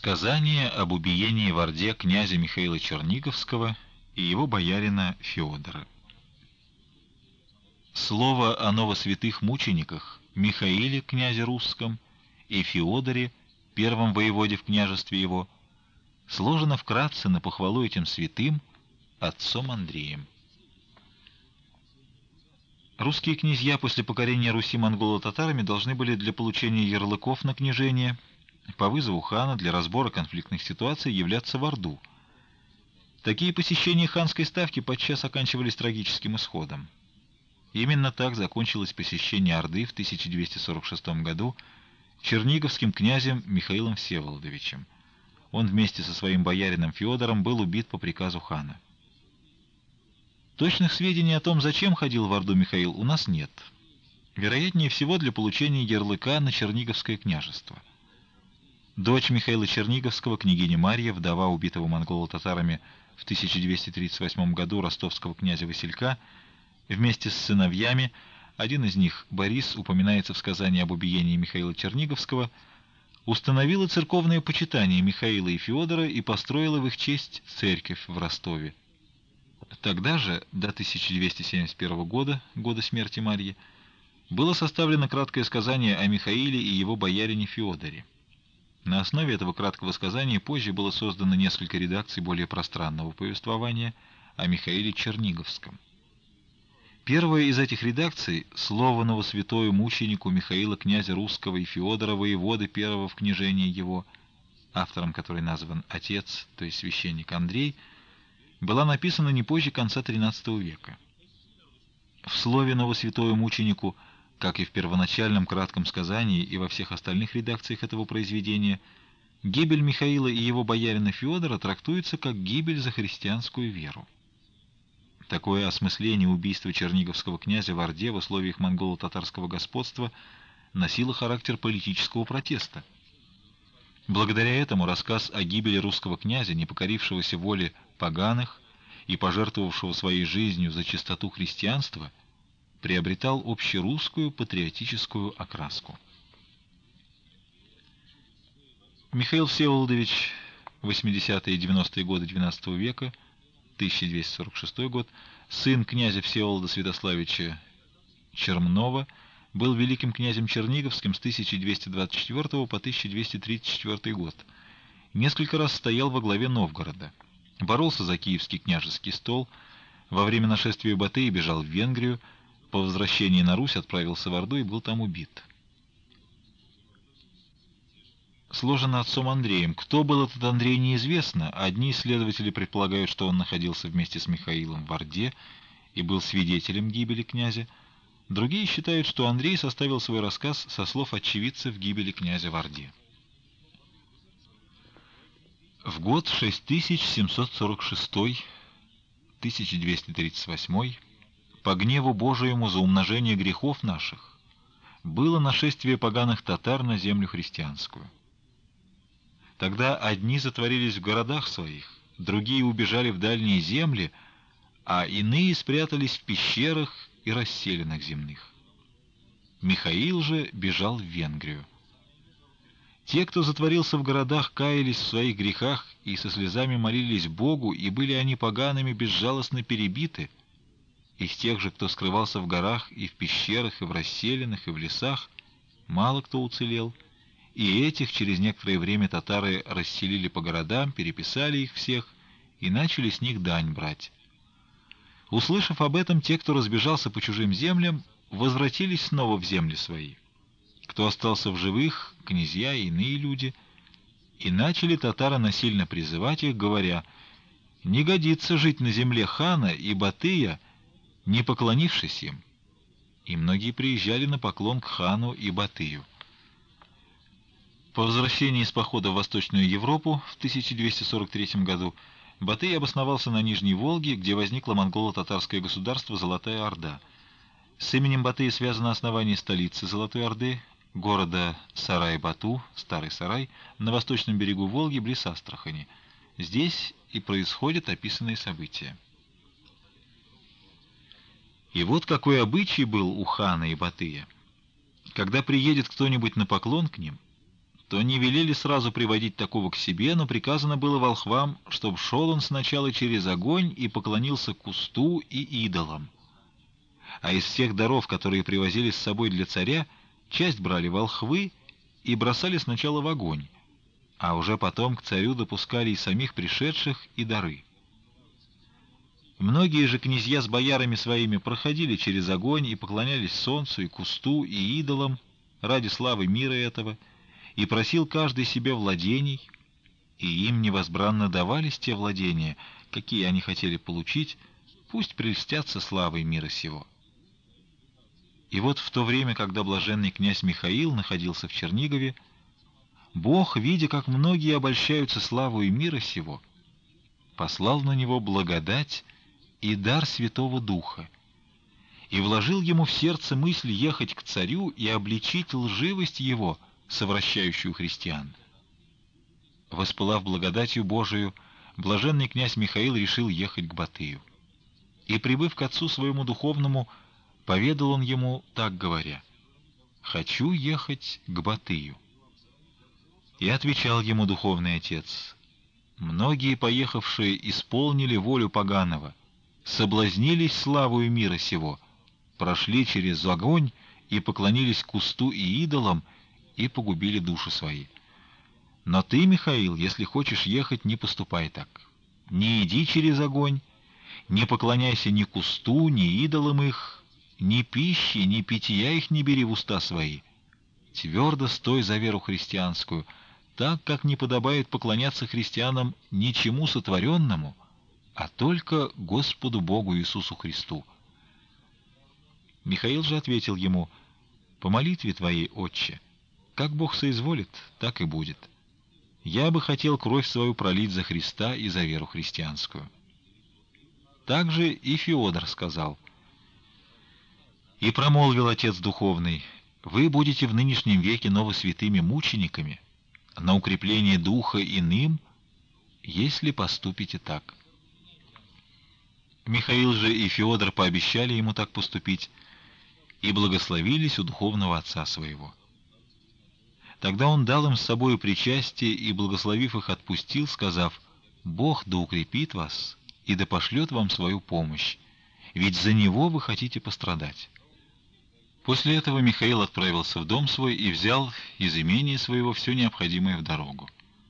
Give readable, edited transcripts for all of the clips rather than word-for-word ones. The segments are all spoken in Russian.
Сказание об убиении в Орде князя Михаила Черниговского и его боярина Феодора. Слово о новосвятых мучениках Михаиле, князе русском, и Феодоре, первом воеводе в княжестве его, сложено вкратце на похвалу этим святым отцом Андреем. Русские князья после покорения Руси монголо-татарами должны были для получения ярлыков на княжение по вызову хана для разбора конфликтных ситуаций являться в Орду. Такие посещения ханской ставки подчас оканчивались трагическим исходом. Именно так закончилось посещение Орды в 1246 году черниговским князем Михаилом Всеволодовичем. Он вместе со своим боярином Феодором был убит по приказу хана. Точных сведений о том, зачем ходил в Орду Михаил, у нас нет. Вероятнее всего, для получения ярлыка на Черниговское княжество. Дочь Михаила Черниговского, княгиня Марья, вдова убитого монголо-татарами в 1238 году ростовского князя Василька, вместе с сыновьями, один из них, Борис, упоминается в сказании об убиении Михаила Черниговского, установила церковное почитание Михаила и Феодора и построила в их честь церковь в Ростове. Тогда же, до 1271 года, года смерти Марьи, было составлено краткое сказание о Михаиле и его боярине Феодоре. На основе этого краткого сказания позже было создано несколько редакций более пространного повествования о Михаиле Черниговском. Первая из этих редакций — слово новосвятою мученику Михаила князя Русского и Феодора воеводы первого в княжении его, автором которой назван отец, то есть священник Андрей, была написана не позже конца XIII века. В слове новосвятою мученику, как и в первоначальном кратком сказании и во всех остальных редакциях этого произведения, гибель Михаила и его боярина Феодора трактуется как гибель за христианскую веру. Такое осмысление убийства черниговского князя в Орде в условиях монголо-татарского господства носило характер политического протеста. Благодаря этому рассказ о гибели русского князя, не покорившегося воле поганых и пожертвовавшего своей жизнью за чистоту христианства, приобретал общерусскую патриотическую окраску. Михаил Всеволодович, 80-е и 90-е годы XII века, 1246 год, сын князя Всеволода Святославича Чермнова, был великим князем Черниговским с 1224 по 1234 год. Несколько раз стоял во главе Новгорода. Боролся за киевский княжеский стол. Во время нашествия Батыя бежал в Венгрию. По возвращении на Русь отправился в Орду и был там убит. Сложено отцом Андреем. Кто был этот Андрей, неизвестно. Одни исследователи предполагают, что он находился вместе с Михаилом в Орде и был свидетелем гибели князя. Другие считают, что Андрей составил свой рассказ со слов очевидцев гибели князя в Орде. В год 6746, 1238, по гневу Божиему за умножение грехов наших, было нашествие поганых татар на землю христианскую. Тогда одни затворились в городах своих, другие убежали в дальние земли, а иные спрятались в пещерах и расселинах земных. Михаил же бежал в Венгрию. Те, кто затворился в городах, каялись в своих грехах и со слезами молились Богу, и были они погаными безжалостно перебиты. Из тех же, кто скрывался в горах и в пещерах, и в расселинах, и в лесах, мало кто уцелел, и этих через некоторое время татары расселили по городам, переписали их всех и начали с них дань брать. Услышав об этом, те, кто разбежался по чужим землям, возвратились снова в земли свои. Кто остался в живых, князья и иные люди, и начали татары насильно призывать их, говоря: «Не годится жить на земле хана и Батыя, не поклонившись им». И многие приезжали на поклон к хану и Батыю. По возвращении из похода в Восточную Европу в 1243 году Батый обосновался на Нижней Волге, где возникло монголо-татарское государство Золотая Орда. С именем Батыя связано основание столицы Золотой Орды, города Сарай-Бату, Старый Сарай, на восточном берегу Волги, близ Астрахани. Здесь и происходят описанные события. И вот какой обычай был у хана и Батыя. Когда приедет кто-нибудь на поклон к ним, то не велели сразу приводить такого к себе, но приказано было волхвам, чтоб шел он сначала через огонь и поклонился кусту и идолам. А из всех даров, которые привозили с собой для царя, часть брали волхвы и бросали сначала в огонь, а уже потом к царю допускали и самих пришедших, и дары. Многие же князья с боярами своими проходили через огонь и поклонялись солнцу и кусту и идолам ради славы мира этого, и просил каждый себе владений, и им невозбранно давались те владения, какие они хотели получить, пусть прельстятся славой мира сего. И вот в то время, когда блаженный князь Михаил находился в Чернигове, Бог, видя, как многие обольщаются славой мира сего, послал на него благодать и дар Святого Духа, и вложил ему в сердце мысль ехать к царю и обличить лживость его, совращающую христиан. Воспылав благодатью Божию, блаженный князь Михаил решил ехать к Батыю. И, прибыв к отцу своему духовному, поведал он ему, так говоря: «Хочу ехать к Батыю». И отвечал ему духовный отец: «Многие поехавшие исполнили волю поганого, соблазнились славою мира сего, прошли через огонь и поклонились кусту и идолам, и погубили души свои. Но ты, Михаил, если хочешь ехать, не поступай так. Не иди через огонь, не поклоняйся ни кусту, ни идолам их, ни пищи, ни питья их не бери в уста свои. Твердо стой за веру христианскую, так как не подобает поклоняться христианам ничему сотворенному, а только Господу Богу Иисусу Христу». Михаил же ответил ему: «По молитве твоей, отче, как Бог соизволит, так и будет. Я бы хотел кровь свою пролить за Христа и за веру христианскую». Также и Феодор сказал: «И промолвил отец духовный: вы будете в нынешнем веке новосвятыми мучениками на укрепление духа иным, если поступите так». Михаил же и Феодор пообещали ему так поступить и благословились у духовного отца своего. Тогда он дал им с собою причастие и, благословив их, отпустил, сказав: «Бог да укрепит вас и да пошлет вам свою помощь, ведь за Него вы хотите пострадать». После этого Михаил отправился в дом свой и взял из имения своего все необходимое в дорогу.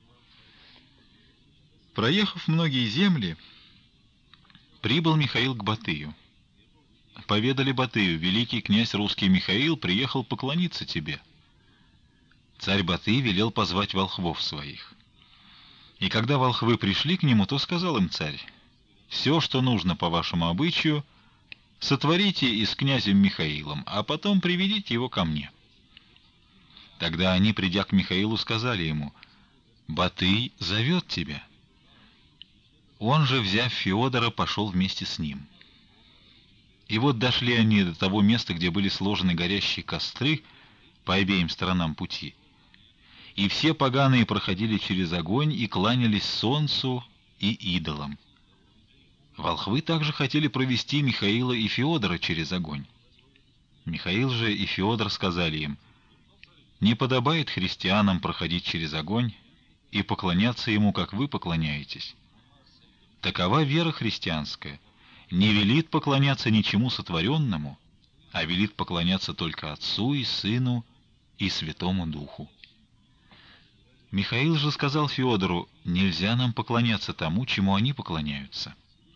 Проехав многие земли, прибыл Михаил к Батыю. Поведали Батыю: «Великий князь русский Михаил приехал поклониться тебе». Царь Батый велел позвать волхвов своих. И когда волхвы пришли к нему, то сказал им царь: «Все, что нужно по вашему обычаю, сотворите и с князем Михаилом, а потом приведите его ко мне». Тогда они, придя к Михаилу, сказали ему: «Батый зовет тебя». Он же, взяв Феодора, пошел вместе с ним. И вот дошли они до того места, где были сложены горящие костры по обеим сторонам пути. И все поганые проходили через огонь и кланялись солнцу и идолам. Волхвы также хотели провести Михаила и Феодора через огонь. Михаил же и Феодор сказали им: «Не подобает христианам проходить через огонь и поклоняться ему, как вы поклоняетесь. Такова вера христианская, не велит поклоняться ничему сотворенному, а велит поклоняться только Отцу и Сыну и Святому Духу». Михаил же сказал Феодору: «Нельзя нам поклоняться тому, чему они поклоняются».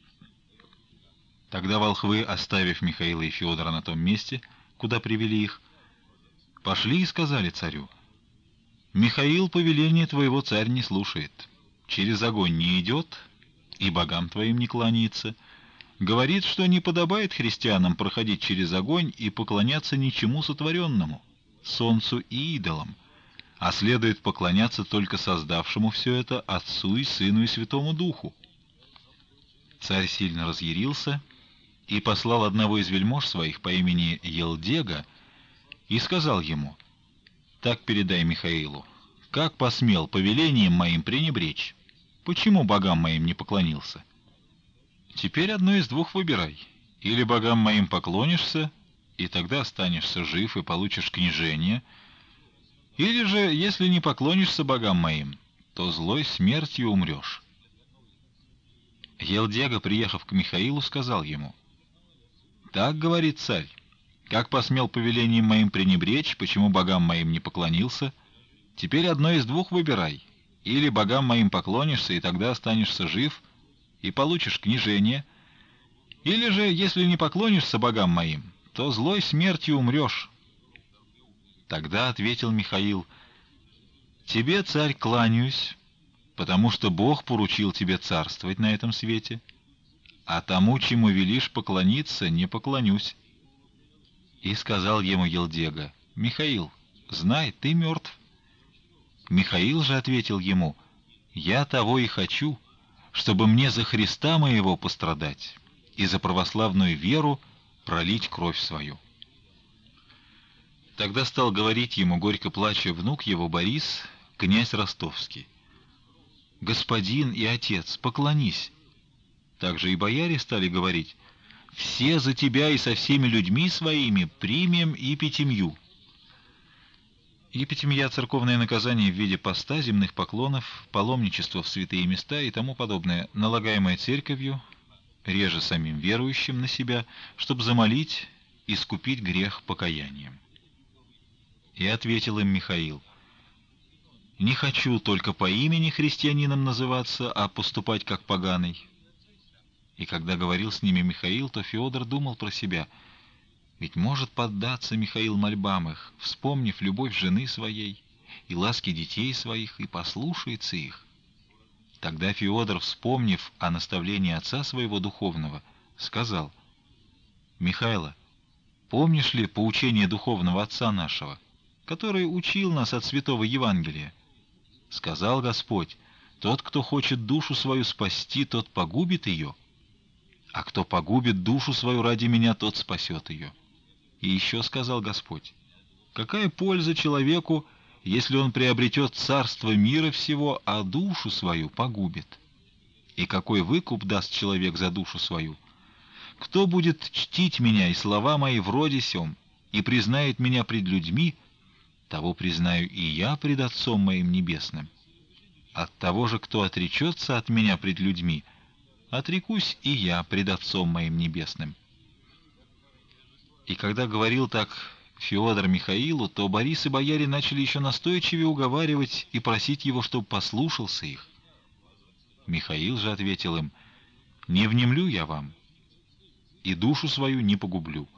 Тогда волхвы, оставив Михаила и Феодора на том месте, куда привели их, пошли и сказали царю: «Михаил повеление твоего царь не слушает, через огонь не идет и богам твоим не кланяется. Говорит, что не подобает христианам проходить через огонь и поклоняться ничему сотворенному, солнцу и идолам, а следует поклоняться только создавшему все это Отцу и Сыну и Святому Духу». Царь сильно разъярился и послал одного из вельмож своих по имени Елдега и сказал ему: «Так передай Михаилу, как посмел повелением моим пренебречь? Почему богам моим не поклонился? Теперь одно из двух выбирай: или богам моим поклонишься, и тогда останешься жив и получишь княжение, Или же, если не поклонишься богам моим, то злой смертью умрешь». Елдега, приехав к Михаилу, сказал ему: «Так говорит царь, как посмел повелением моим пренебречь, почему богам моим не поклонился? Теперь одно из двух выбирай: или богам моим поклонишься, и тогда останешься жив, и получишь княжение, или же, если не поклонишься богам моим, то злой смертью умрешь». Тогда ответил Михаил: «Тебе, царь, кланяюсь, потому что Бог поручил тебе царствовать на этом свете, а тому, чему велишь поклониться, не поклонюсь». И сказал ему Елдега: «Михаил, знай, ты мертв». Михаил же ответил ему: «Я того и хочу, чтобы мне за Христа моего пострадать и за православную веру пролить кровь свою». Тогда стал говорить ему, горько плача, внук его Борис, князь ростовский: «Господин и отец, поклонись». Также и бояре стали говорить: «Все за тебя и со всеми людьми своими примем и пятимью». Епитемья — церковное наказание в виде поста, земных поклонов, паломничества в святые места и тому подобное, налагаемое церковью, реже самим верующим, на себя, чтобы замолить, искупить грех покаянием. И ответил им Михаил: «Не хочу только по имени христианином называться, а поступать как поганый». И когда говорил с ними Михаил, то Феодор думал про себя: ведь может поддаться Михаил мольбам их, вспомнив любовь жены своей и ласки детей своих, и послушается их. Тогда Феодор, вспомнив о наставлении отца своего духовного, сказал: «Михайло, помнишь ли поучение духовного отца нашего, который учил нас от святого Евангелия? Сказал Господь: тот, кто хочет душу свою спасти, тот погубит ее, а кто погубит душу свою ради меня, тот спасет ее. И еще сказал Господь: какая польза человеку, если он приобретет царство мира всего, а душу свою погубит? И какой выкуп даст человек за душу свою? Кто будет чтить меня и слова мои вроде сем, и признает меня пред людьми, того признаю и я пред Отцом моим небесным. От того же, кто отречется от меня пред людьми, отрекусь и я пред Отцом моим небесным». И когда говорил так Феодор Михаилу, то Борис и бояре начали еще настойчивее уговаривать и просить его, чтобы послушался их. Михаил же ответил им: «Не внемлю я вам, и душу свою не погублю».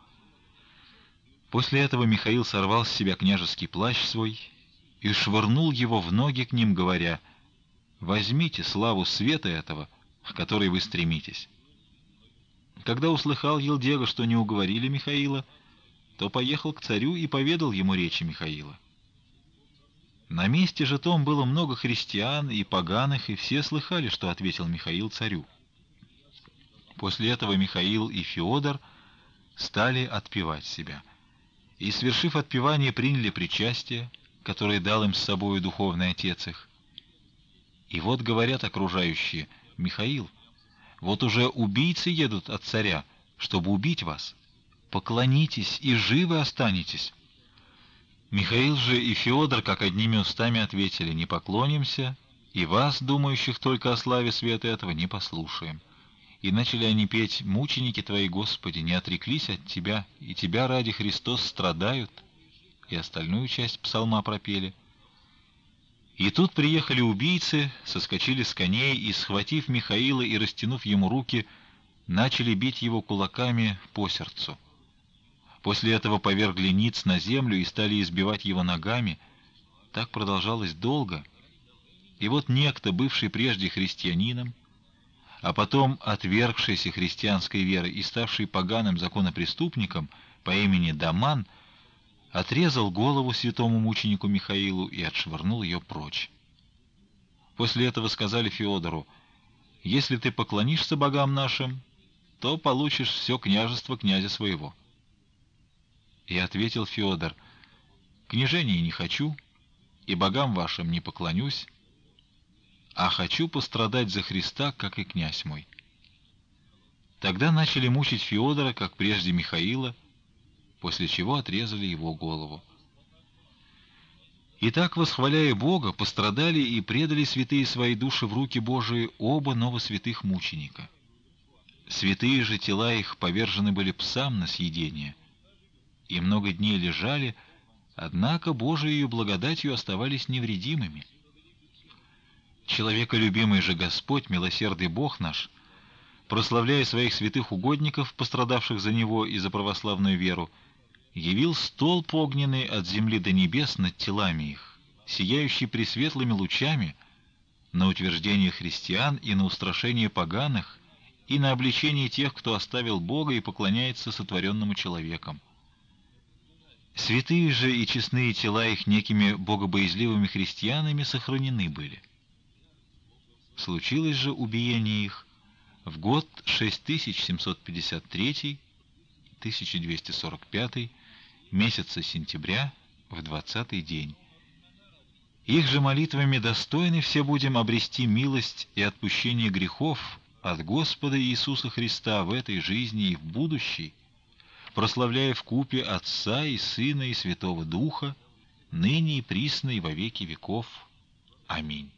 После этого Михаил сорвал с себя княжеский плащ свой и швырнул его в ноги к ним, говоря: «Возьмите славу света этого, к которой вы стремитесь». Когда услыхал Елдега, что не уговорили Михаила, то поехал к царю и поведал ему речи Михаила. На месте же том было много христиан и поганых, и все слыхали, что ответил Михаил царю. После этого Михаил и Феодор стали отпевать себя, и, свершив отпевание, приняли причастие, которое дал им с собою духовный отец их. И вот говорят окружающие: «Михаил, вот уже убийцы едут от царя, чтобы убить вас. Поклонитесь, и живы останетесь». Михаил же и Феодор как одними устами ответили: «Не поклонимся, и вас, думающих только о славе света этого, не послушаем». И начали они петь: «Мученики твои, Господи, не отреклись от тебя, и тебя ради Христос страдают». И остальную часть псалма пропели. И тут приехали убийцы, соскочили с коней и, схватив Михаила и растянув ему руки, начали бить его кулаками по сердцу. После этого повергли ниц на землю и стали избивать его ногами. Так продолжалось долго. И вот некто, бывший прежде христианином, а потом отвергшийся христианской веры и ставший поганым законопреступником по имени Даман, отрезал голову святому мученику Михаилу и отшвырнул ее прочь. После этого сказали Феодору: «Если ты поклонишься богам нашим, то получишь все княжество князя своего». И ответил Феодор: «Княжения не хочу, и богам вашим не поклонюсь, а хочу пострадать за Христа, как и князь мой». Тогда начали мучить Феодора, как прежде Михаила, после чего отрезали его голову. Итак, восхваляя Бога, пострадали и предали святые свои души в руки Божии оба новосвятых мученика. Святые же тела их повержены были псам на съедение, и много дней лежали, однако Божией благодатью оставались невредимыми. Человеколюбимый же Господь, милосердный Бог наш, прославляя своих святых угодников, пострадавших за Него и за православную веру, явил столб огненный от земли до небес над телами их, сияющий пресветлыми лучами, на утверждение христиан и на устрашение поганых, и на обличение тех, кто оставил Бога и поклоняется сотворенному человеком. Святые же и честные тела их некими богобоязливыми христианами сохранены были. Случилось же убиение их в год 6753, 1245, месяца сентября, в 20-й день. Их же молитвами достойны все будем обрести милость и отпущение грехов от Господа Иисуса Христа в этой жизни и в будущей, прославляя вкупе Отца и Сына и Святого Духа, ныне и присно и во веки веков. Аминь.